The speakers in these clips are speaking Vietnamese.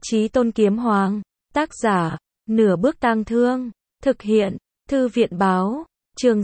Chí Tôn Kiếm Hoàng, tác giả, Nửa Bước Tang Thương, thực hiện, Thư viện báo, chương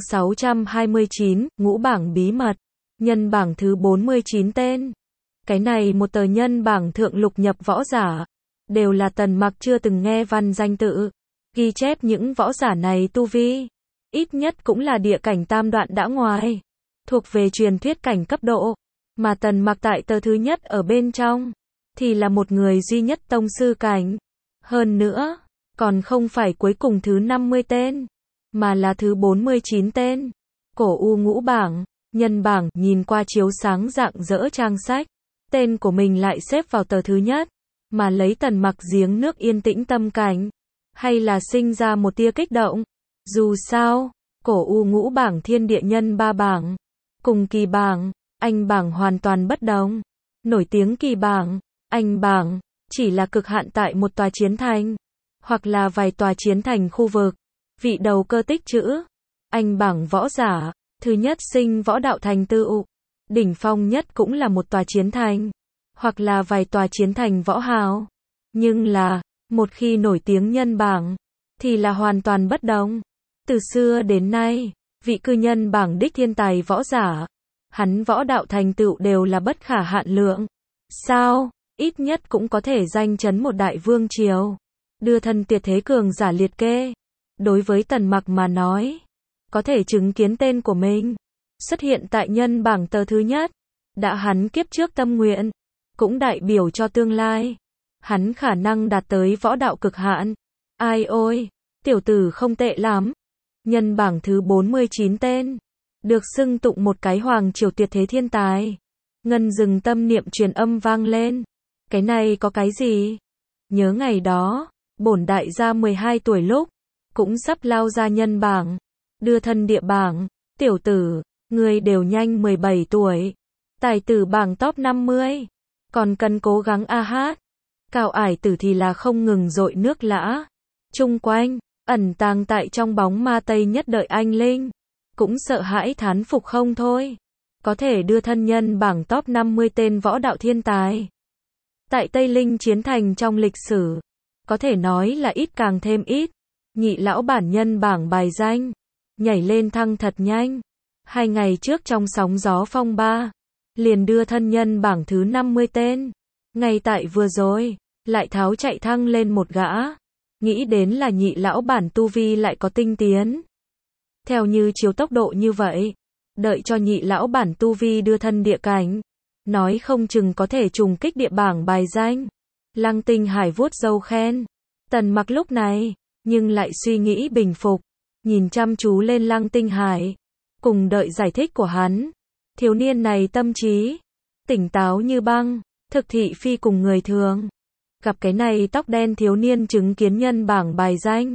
629, ngũ bảng bí mật, nhân bảng thứ 49 tên. Cái này một tờ nhân bảng thượng lục nhập võ giả, đều là Tần Mặc chưa từng nghe văn danh tự, ghi chép những võ giả này tu vi, ít nhất cũng là địa cảnh tam đoạn đã ngoài, thuộc về truyền thuyết cảnh cấp độ, mà Tần Mặc tại tờ thứ nhất ở bên trong, thì là một người duy nhất tông sư cảnh. Hơn nữa, còn không phải cuối cùng thứ 50 tên, mà là thứ 49 tên. Cổ U ngũ bảng, nhân bảng, nhìn qua chiếu sáng rạng rỡ trang sách, tên của mình lại xếp vào tờ thứ nhất, mà lấy Tần Mặc giếng nước yên tĩnh tâm cảnh, hay là sinh ra một tia kích động. Dù sao, cổ U ngũ bảng thiên địa nhân ba bảng, cùng kỳ bảng, anh bảng hoàn toàn bất đồng. Nổi tiếng kỳ bảng, anh bảng, chỉ là cực hạn tại một tòa chiến thành, hoặc là vài tòa chiến thành khu vực. Vị đầu cơ tích trữ, anh bảng võ giả, thứ nhất sinh võ đạo thành tựu, đỉnh phong nhất cũng là một tòa chiến thành, hoặc là vài tòa chiến thành võ hào. Nhưng là, một khi nổi tiếng nhân bảng, thì là hoàn toàn bất đồng. Từ xưa đến nay, vị cư nhân bảng đích thiên tài võ giả, hắn võ đạo thành tựu đều là bất khả hạn lượng. Sao, ít nhất cũng có thể danh chấn một đại vương triều, đưa thân tuyệt thế cường giả liệt kê. Đối với Tần Mặc mà nói, có thể chứng kiến tên của mình xuất hiện tại nhân bảng tờ thứ nhất, đã hắn kiếp trước tâm nguyện, cũng đại biểu cho tương lai, hắn khả năng đạt tới võ đạo cực hạn. Ai ôi, tiểu tử không tệ lắm. Nhân bảng thứ 49 tên, được xưng tụng một cái hoàng triều tuyệt thế thiên tài. Ngân Dừng tâm niệm truyền âm vang lên. Cái này có cái gì? Nhớ ngày đó, bổn đại gia 12 tuổi lúc, cũng sắp lao ra nhân bảng, đưa thân địa bảng. Tiểu tử, ngươi đều nhanh 17 tuổi, tài tử bảng top 50, còn cần cố gắng a hát. Cao ải tử thì là không ngừng dội nước lã. Chung quanh, ẩn tàng tại trong bóng ma Tây nhất đợi anh Linh, cũng sợ hãi thán phục không thôi. Có thể đưa thân nhân bảng top 50 tên võ đạo thiên tài tại Tây Linh chiến thành trong lịch sử, có thể nói là ít càng thêm ít. Nhị lão bản nhân bảng bài danh, nhảy lên thăng thật nhanh. 2 ngày trước trong sóng gió phong ba, liền đưa thân nhân bảng thứ 50 tên. Ngay tại vừa rồi, lại tháo chạy thăng lên một gã. Nghĩ đến là nhị lão bản tu vi lại có tinh tiến. Theo như chiếu tốc độ như vậy, đợi cho nhị lão bản tu vi đưa thân địa cảnh, nói không chừng có thể trùng kích địa bảng bài danh. Lăng Tinh Hải vuốt râu khen. Tần Mặc lúc này, nhưng lại suy nghĩ bình phục, nhìn chăm chú lên Lăng Tinh Hải, cùng đợi giải thích của hắn. Thiếu niên này tâm trí tỉnh táo như băng, thực thị phi cùng người thường. Gặp cái này tóc đen thiếu niên chứng kiến nhân bảng bài danh,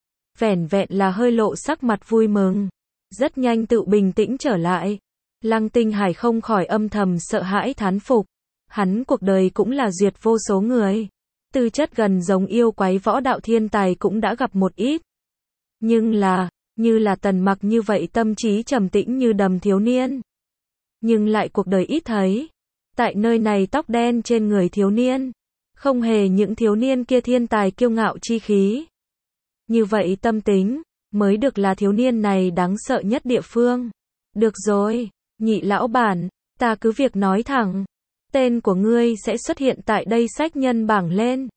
vẻn vẹn là hơi lộ sắc mặt vui mừng, rất nhanh tự bình tĩnh trở lại. Lăng Tinh Hải không khỏi âm thầm sợ hãi thán phục. Hắn cuộc đời cũng là duyệt vô số người, tư chất gần giống yêu quái võ đạo thiên tài cũng đã gặp một ít. Nhưng là, như là Tần Mặc như vậy tâm trí trầm tĩnh như đầm thiếu niên, nhưng lại cuộc đời ít thấy. Tại nơi này tóc đen trên người thiếu niên, không hề những thiếu niên kia thiên tài kiêu ngạo chi khí. Như vậy tâm tính, mới được là thiếu niên này đáng sợ nhất địa phương. Được rồi, nhị lão bản, ta cứ việc nói thẳng. Tên của ngươi sẽ xuất hiện tại đây sách nhân bảng lên.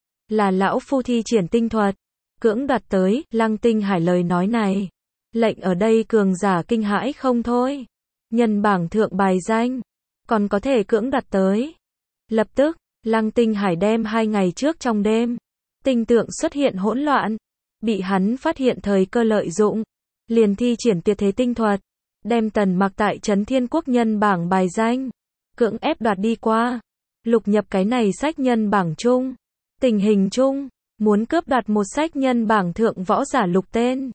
Là lão phu thi triển tinh thuật, cưỡng đoạt tới. Lăng Tinh Hải lời nói này, lệnh ở đây cường giả kinh hãi không thôi. Nhân bảng thượng bài danh, còn có thể cưỡng đoạt tới. Lập tức, Lăng Tinh Hải đem 2 ngày trước trong đêm, tinh tượng xuất hiện hỗn loạn, bị hắn phát hiện thời cơ lợi dụng, liền thi triển tuyệt thế tinh thuật, đem Tần Mặc tại Trấn Thiên Quốc nhân bảng bài danh, cưỡng ép đoạt đi qua. Lục nhập cái này sách nhân bảng chung. Tình hình chung, muốn cướp đoạt một sách nhân bảng thượng võ giả lục tên,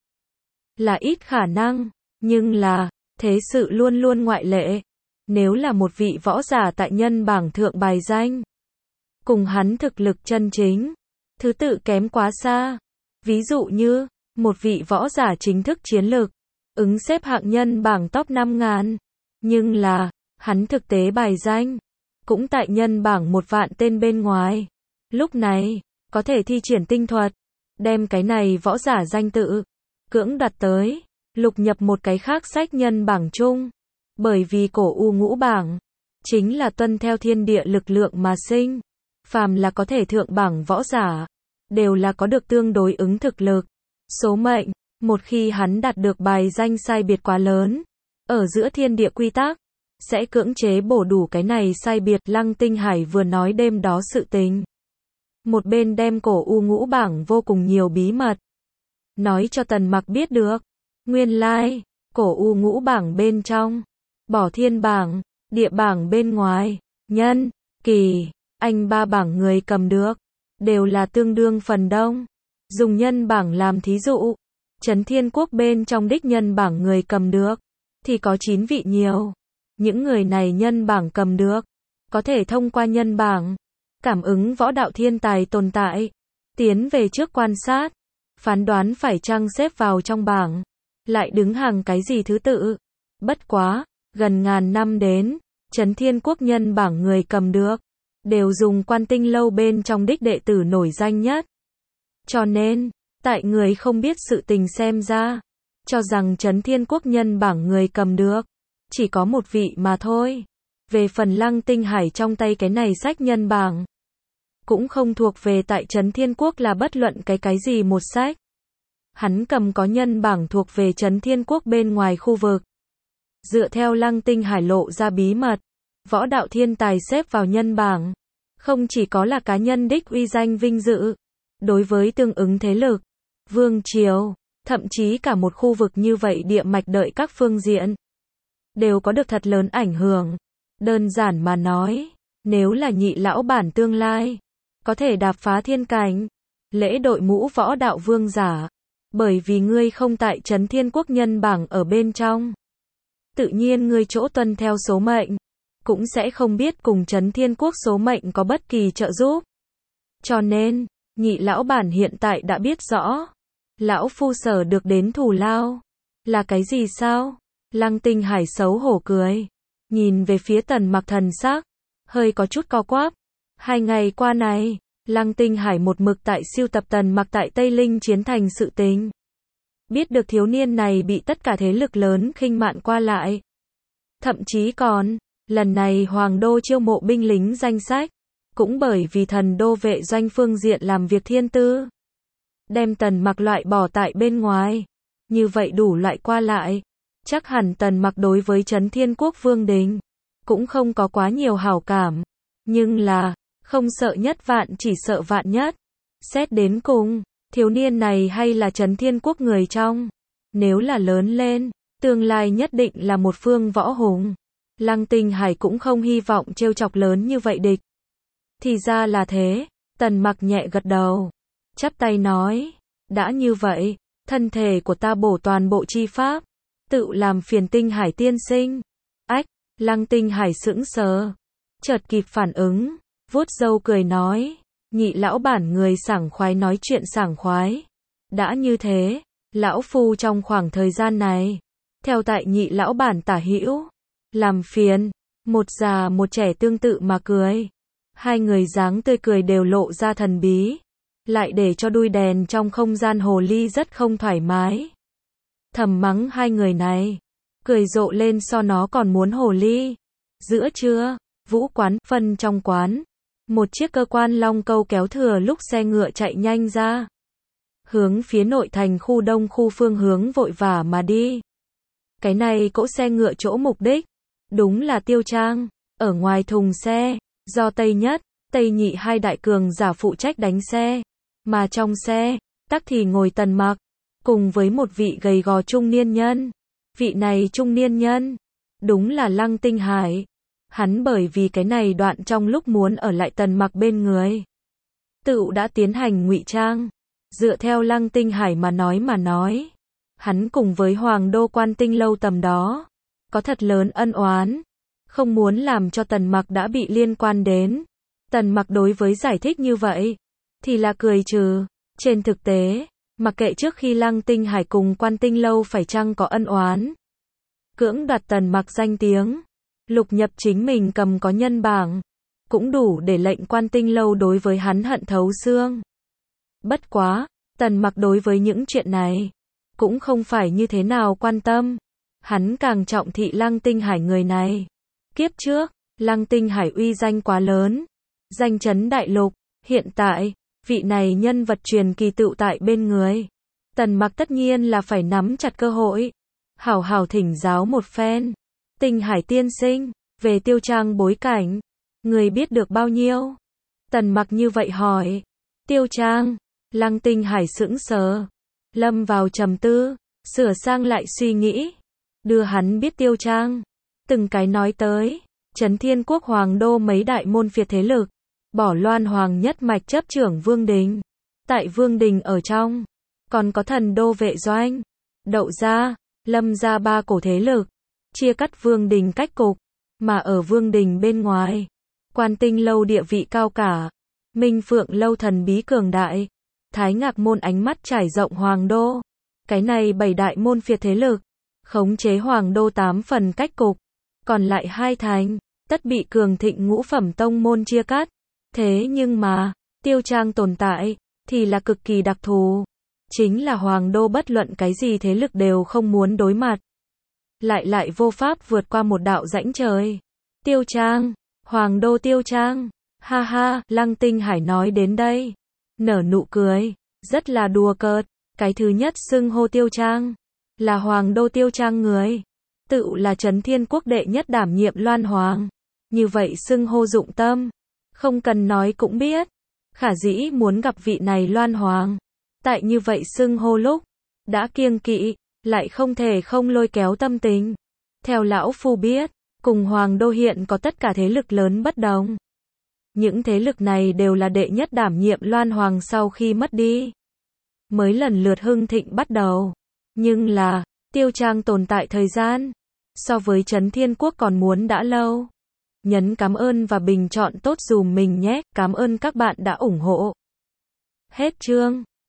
là ít khả năng, nhưng là, thế sự luôn luôn ngoại lệ. Nếu là một vị võ giả tại nhân bảng thượng bài danh, cùng hắn thực lực chân chính, thứ tự kém quá xa. Ví dụ như, một vị võ giả chính thức chiến lực, ứng xếp hạng nhân bảng top 5.000, nhưng là, hắn thực tế bài danh, cũng tại nhân bảng 1 vạn tên bên ngoài. Lúc này, có thể thi triển tinh thuật, đem cái này võ giả danh tự, cưỡng đoạt tới, lục nhập một cái khác sách nhân bảng chung. Bởi vì cổ u ngũ bảng, chính là tuân theo thiên địa lực lượng mà sinh. Phàm là có thể thượng bảng võ giả, đều là có được tương đối ứng thực lực. Số mệnh, một khi hắn đạt được bài danh sai biệt quá lớn, ở giữa thiên địa quy tắc, sẽ cưỡng chế bổ đủ cái này sai biệt. Lăng Tinh Hải vừa nói đêm đó sự tình. Một bên đem cổ u ngũ bảng vô cùng nhiều bí mật, nói cho Tần Mặc biết được. Nguyên lai, cổ u ngũ bảng bên trong, bỏ thiên bảng, địa bảng bên ngoài, nhân, kỳ, anh ba bảng người cầm được, đều là tương đương phần đông. Dùng nhân bảng làm thí dụ, Chấn Thiên Quốc bên trong đích nhân bảng người cầm được, thì có 9 vị nhiều. Những người này nhân bảng cầm được, có thể thông qua nhân bảng, cảm ứng võ đạo thiên tài tồn tại, tiến về trước quan sát, phán đoán phải chăng xếp vào trong bảng, lại đứng hàng cái gì thứ tự. Bất quá, gần ngàn năm đến, Chấn Thiên Quốc nhân bảng người cầm được, đều dùng Quan Tinh Lâu bên trong đích đệ tử nổi danh nhất. Cho nên, tại người không biết sự tình xem ra, cho rằng Chấn Thiên Quốc nhân bảng người cầm được, chỉ có một vị mà thôi. Về phần Lăng Tinh Hải trong tay cái này sách nhân bảng, cũng không thuộc về tại Chấn Thiên Quốc là bất luận cái gì một sách. Hắn cầm có nhân bảng thuộc về Chấn Thiên Quốc bên ngoài khu vực. Dựa theo Lăng Tinh Hải lộ ra bí mật, võ đạo thiên tài xếp vào nhân bảng, không chỉ có là cá nhân đích uy danh vinh dự, đối với tương ứng thế lực, vương triều, thậm chí cả một khu vực như vậy địa mạch đợi các phương diện, đều có được thật lớn ảnh hưởng. Đơn giản mà nói, nếu là Nhị lão bản tương lai, có thể đạp phá thiên cảnh, lễ đội mũ võ đạo vương giả, bởi vì ngươi không tại Chấn Thiên Quốc nhân bảng ở bên trong, tự nhiên ngươi chỗ tuân theo số mệnh, cũng sẽ không biết cùng Chấn Thiên Quốc số mệnh có bất kỳ trợ giúp. Cho nên, Nhị lão bản hiện tại đã biết rõ, lão phu sở được đến thù lao, là cái gì sao? Lăng Tinh Hải xấu hổ cười, nhìn về phía Tần Mặc thần sắc, hơi có chút co quắp. 2 ngày qua này, Lăng Tinh Hải một mực tại siêu tập Tần Mặc tại Tây Linh chiến thành sự tình. Biết được thiếu niên này bị tất cả thế lực lớn khinh mạn qua lại. Thậm chí còn, lần này Hoàng Đô chiêu mộ binh lính danh sách, cũng bởi vì Thần Đô vệ doanh phương diện làm việc thiên tư, đem Tần Mặc loại bỏ tại bên ngoài. Như vậy đủ loại qua lại, chắc hẳn Tần Mặc đối với Chấn Thiên Quốc vương đình, cũng không có quá nhiều hảo cảm. Nhưng là, không sợ nhất vạn chỉ sợ vạn nhất. Xét đến cùng, thiếu niên này hay là Chấn Thiên Quốc người trong. Nếu là lớn lên, tương lai nhất định là một phương võ hùng. Lăng Tinh Hải cũng không hy vọng trêu chọc lớn như vậy địch. Thì ra là thế, Tần Mặc nhẹ gật đầu, chắp tay nói, đã như vậy, thân thể của ta bổ toàn bộ chi pháp, tự làm phiền Tinh Hải tiên sinh. Ách, Lăng Tinh Hải sững sờ, chợt kịp phản ứng, vuốt râu cười nói, Nhị lão bản người sảng khoái nói chuyện sảng khoái. Đã như thế, lão phu trong khoảng thời gian này, theo tại Nhị lão bản tả hữu, làm phiền. Một già một trẻ tương tự mà cười. Hai người dáng tươi cười đều lộ ra thần bí, lại để cho đuôi đèn trong không gian hồ ly rất không thoải mái. Thầm mắng hai người này, cười rộ lên so nó còn muốn hồ ly. Giữa trưa, vũ quán, phân trong quán, một chiếc cơ quan long câu kéo thừa lúc xe ngựa chạy nhanh ra, hướng phía nội thành khu đông khu phương hướng vội vã mà đi. Cái này cỗ xe ngựa chỗ mục đích, đúng là Tiêu Trang. Ở ngoài thùng xe, do Tây Nhất, Tây Nhị hai đại cường giả phụ trách đánh xe, mà trong xe, tắc thì ngồi Tần Mặc, cùng với một vị gầy gò trung niên nhân. Vị này trung niên nhân, đúng là Lăng Tinh Hải. Hắn bởi vì cái này đoạn trong lúc muốn ở lại Tần Mặc bên người, tự đã tiến hành ngụy trang. Dựa theo Lăng Tinh Hải mà nói, hắn cùng với Hoàng Đô Quan Tinh Lâu tầm đó, có thật lớn ân oán, không muốn làm cho Tần Mặc đã bị liên quan đến. Tần Mặc đối với giải thích như vậy, thì là cười trừ. Trên thực tế, mặc kệ trước khi Lăng Tinh Hải cùng Quan Tinh Lâu phải chăng có ân oán, cưỡng đoạt Tần Mặc danh tiếng, lục nhập chính mình cầm có nhân bảng, cũng đủ để lệnh Quan Tinh Lâu đối với hắn hận thấu xương. Bất quá, Tần Mặc đối với những chuyện này cũng không phải như thế nào quan tâm. Hắn càng trọng thị Lăng Tinh Hải người này. Kiếp trước, Lăng Tinh Hải uy danh quá lớn, danh chấn đại lục. Hiện tại, vị này nhân vật truyền kỳ tựu tại bên người. Tần Mặc tất nhiên là phải nắm chặt cơ hội, hảo hảo thỉnh giáo một phen. Tinh Hải tiên sinh, về Tiêu Trang bối cảnh, người biết được bao nhiêu? Tần Mặc như vậy hỏi. Tiêu Trang, Lăng Tinh Hải sững sờ, lâm vào trầm tư, sửa sang lại suy nghĩ, đưa hắn biết Tiêu Trang. Từng cái nói tới, Trấn Thiên Quốc Hoàng Đô mấy đại môn phiệt thế lực, bỏ Loan Hoàng nhất mạch chấp trưởng Vương Đình. Tại Vương Đình ở trong, còn có Thần Đô vệ doanh, Đậu gia, Lâm gia ba cổ thế lực, chia cắt Vương Đình cách cục. Mà ở Vương Đình bên ngoài, Quan Tinh Lâu địa vị cao cả, Minh Phượng Lâu thần bí cường đại, Thái Ngạc Môn ánh mắt trải rộng Hoàng Đô. Cái này 7 đại môn phiệt thế lực, khống chế Hoàng Đô 8 phần cách cục, còn lại 2 thành, tất bị cường thịnh ngũ phẩm tông môn chia cắt. Thế nhưng mà, Tiêu Trang tồn tại, thì là cực kỳ đặc thù. Chính là Hoàng Đô bất luận cái gì thế lực đều không muốn đối mặt. Lại vô pháp vượt qua một đạo rãnh trời. Tiêu Trang, Hoàng Đô Tiêu Trang, ha ha, Lăng Tinh Hải nói đến đây, nở nụ cười, rất là đùa cợt. Cái thứ nhất xưng hô Tiêu Trang, là Hoàng Đô Tiêu Trang người, tự là Trấn Thiên Quốc đệ nhất đảm nhiệm Loan Hoàng. Như vậy xưng hô dụng tâm, không cần nói cũng biết, khả dĩ muốn gặp vị này Loan Hoàng. Tại như vậy xưng hô lúc, đã kiêng kỵ, lại không thể không lôi kéo tâm tình. Theo lão phu biết, cùng Hoàng Đô hiện có tất cả thế lực lớn bất đồng. Những thế lực này đều là đệ nhất đảm nhiệm Loan Hoàng sau khi mất đi, mới lần lượt hưng thịnh bắt đầu. Nhưng là, Tiêu Trang tồn tại thời gian, so với Trấn Thiên Quốc còn muốn đã lâu. Nhấn cảm ơn và bình chọn tốt dùm mình nhé, cảm ơn các bạn đã ủng hộ. Hết chương.